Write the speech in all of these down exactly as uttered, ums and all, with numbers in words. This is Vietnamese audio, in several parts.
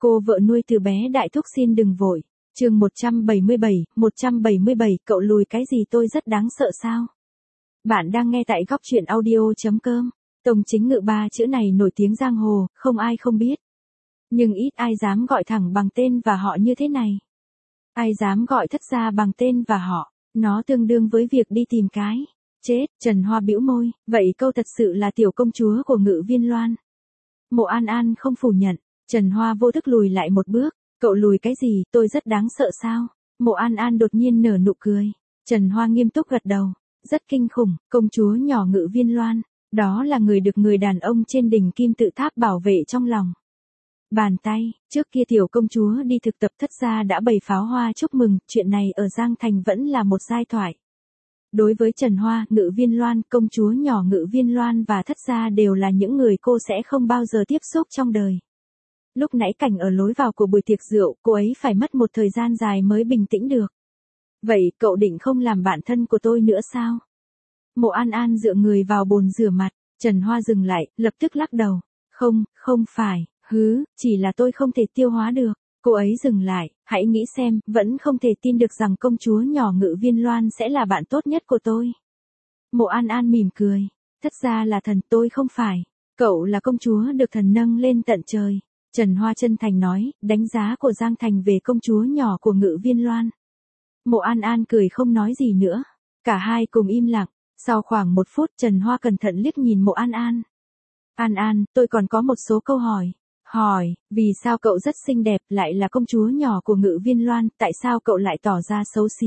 Cô vợ nuôi từ bé đại thúc xin đừng vội. Chương một trăm bảy mươi bảy, một trăm bảy mươi bảy, cậu lùi cái gì tôi rất đáng sợ sao? Bạn đang nghe tại góc truyện audio chấm com. Tông Chính Ngự ba chữ này nổi tiếng giang hồ, không ai không biết. Nhưng ít ai dám gọi thẳng bằng tên và họ như thế này. Ai dám gọi Thất gia bằng tên và họ, nó tương đương với việc đi tìm cái chết. Trần Hoa bĩu môi, vậy câu thật sự là tiểu công chúa của Ngự Viên Loan. Mộ An An không phủ nhận, Trần Hoa vô thức lùi lại một bước, cậu lùi cái gì, tôi rất đáng sợ sao? Mộ An An đột nhiên nở nụ cười. Trần Hoa nghiêm túc gật đầu, rất kinh khủng, công chúa nhỏ Ngự Viên Loan, đó là người được người đàn ông trên đỉnh kim tự tháp bảo vệ trong lòng bàn tay. Trước kia tiểu công chúa đi thực tập Thất gia đã bày pháo hoa chúc mừng, chuyện này ở Giang Thành vẫn là một giai thoại. Đối với Trần Hoa, Ngự Viên Loan, công chúa nhỏ Ngự Viên Loan và Thất gia đều là những người cô sẽ không bao giờ tiếp xúc trong đời. Lúc nãy cảnh ở lối vào của buổi tiệc rượu, cô ấy phải mất một thời gian dài mới bình tĩnh được. Vậy, cậu định không làm bạn thân của tôi nữa sao? Mộ An An dựa người vào bồn rửa mặt, Trần Hoa dừng lại, lập tức lắc đầu. Không, không phải, hứ, chỉ là tôi không thể tiêu hóa được. Cô ấy dừng lại, hãy nghĩ xem, vẫn không thể tin được rằng công chúa nhỏ Ngự Viên Loan sẽ là bạn tốt nhất của tôi. Mộ An An mỉm cười, Thất gia là thần, tôi không phải. Cậu là công chúa được thần nâng lên tận trời. Trần Hoa chân thành nói, đánh giá của Giang Thành về công chúa nhỏ của Ngự Viên Loan. Mộ An An cười không nói gì nữa. Cả hai cùng im lặng. Sau khoảng một phút Trần Hoa cẩn thận liếc nhìn Mộ An An. An An, tôi còn có một số câu hỏi. Hỏi, vì sao cậu rất xinh đẹp, lại là công chúa nhỏ của Ngự Viên Loan, tại sao cậu lại tỏ ra xấu xí?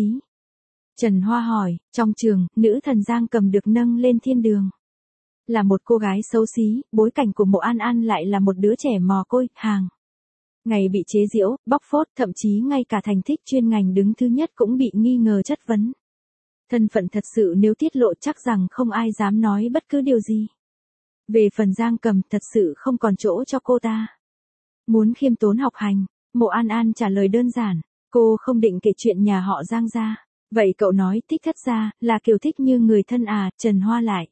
Trần Hoa hỏi, trong trường, nữ thần Giang Cầm được nâng lên thiên đường. Là một cô gái xấu xí, bối cảnh của Mộ An An lại là một đứa trẻ mồ côi, hàng ngày bị chế giễu, bóc phốt, thậm chí ngay cả thành tích chuyên ngành đứng thứ nhất cũng bị nghi ngờ chất vấn. Thân phận thật sự nếu tiết lộ chắc rằng không ai dám nói bất cứ điều gì. Về phần Giang Cầm thật sự không còn chỗ cho cô ta. Muốn khiêm tốn học hành, Mộ An An trả lời đơn giản, cô không định kể chuyện nhà họ Giang ra. Vậy cậu nói thích Thất gia, là kiểu thích như người thân à? Trần Hoa lại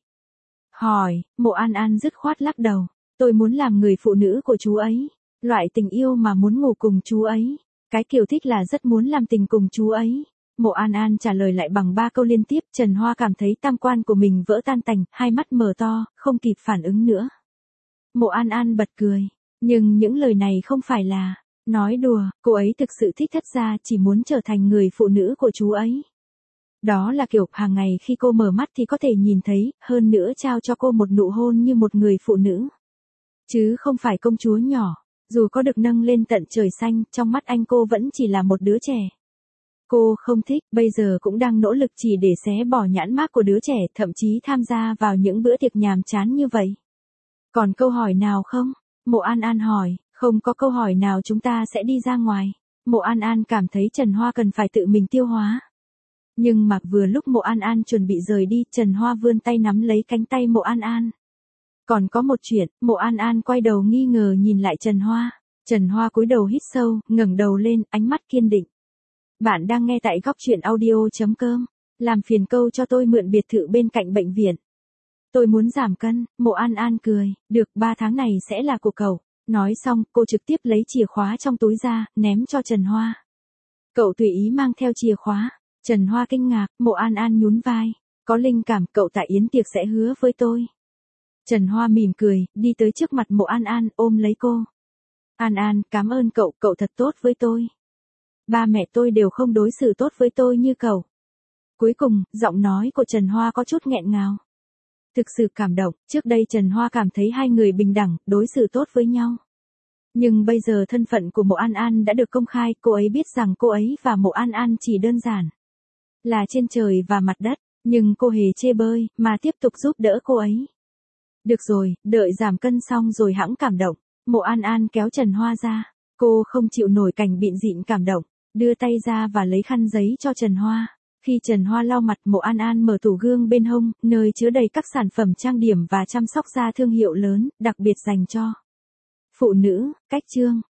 hỏi. Mộ An An dứt khoát lắc đầu, tôi muốn làm người phụ nữ của chú ấy. Loại tình yêu mà muốn ngủ cùng chú ấy. Cái kiểu thích là rất muốn làm tình cùng chú ấy. Mộ An An trả lời lại bằng ba câu liên tiếp. Trần Hoa cảm thấy tam quan của mình vỡ tan tành, hai mắt mở to, không kịp phản ứng nữa. Mộ An An bật cười, nhưng những lời này không phải là nói đùa, cô ấy thực sự thích Thất gia, chỉ muốn trở thành người phụ nữ của chú ấy. Đó là kiểu hàng ngày khi cô mở mắt thì có thể nhìn thấy, hơn nữa trao cho cô một nụ hôn như một người phụ nữ. Chứ không phải công chúa nhỏ, dù có được nâng lên tận trời xanh, trong mắt anh cô vẫn chỉ là một đứa trẻ. Cô không thích, bây giờ cũng đang nỗ lực chỉ để xé bỏ nhãn mác của đứa trẻ, thậm chí tham gia vào những bữa tiệc nhàm chán như vậy. Còn câu hỏi nào không? Mộ An An hỏi, không có câu hỏi nào chúng ta sẽ đi ra ngoài. Mộ An An cảm thấy Trần Hoa cần phải tự mình tiêu hóa. Nhưng mà vừa lúc Mộ An An chuẩn bị rời đi, Trần Hoa vươn tay nắm lấy cánh tay Mộ An An. Còn có một chuyện, Mộ An An quay đầu nghi ngờ nhìn lại Trần Hoa. Trần Hoa cúi đầu hít sâu, ngẩng đầu lên, ánh mắt kiên định. Bạn đang nghe tại góc truyện audio chấm com. Làm phiền câu cho tôi mượn biệt thự bên cạnh bệnh viện. Tôi muốn giảm cân. Mộ An An cười, được, ba tháng này sẽ là của cậu. Nói xong, cô trực tiếp lấy chìa khóa trong túi ra, ném cho Trần Hoa. Cậu tùy ý mang theo chìa khóa. Trần Hoa kinh ngạc, Mộ An An nhún vai. Có linh cảm, cậu tại yến tiệc sẽ hứa với tôi. Trần Hoa mỉm cười, đi tới trước mặt Mộ An An, ôm lấy cô. An An, cảm ơn cậu, cậu thật tốt với tôi. Ba mẹ tôi đều không đối xử tốt với tôi như cậu. Cuối cùng, giọng nói của Trần Hoa có chút nghẹn ngào. Thực sự cảm động, trước đây Trần Hoa cảm thấy hai người bình đẳng, đối xử tốt với nhau. Nhưng bây giờ thân phận của Mộ An An đã được công khai, cô ấy biết rằng cô ấy và Mộ An An chỉ đơn giản là trên trời và mặt đất, nhưng cô hề chê bơi, mà tiếp tục giúp đỡ cô ấy. Được rồi, đợi giảm cân xong rồi hẵng cảm động. Mộ An An kéo Trần Hoa ra. Cô không chịu nổi cảnh bịn dịn cảm động, đưa tay ra và lấy khăn giấy cho Trần Hoa. Khi Trần Hoa lau mặt, Mộ An An mở tủ gương bên hông, nơi chứa đầy các sản phẩm trang điểm và chăm sóc da thương hiệu lớn, đặc biệt dành cho phụ nữ, cách chương.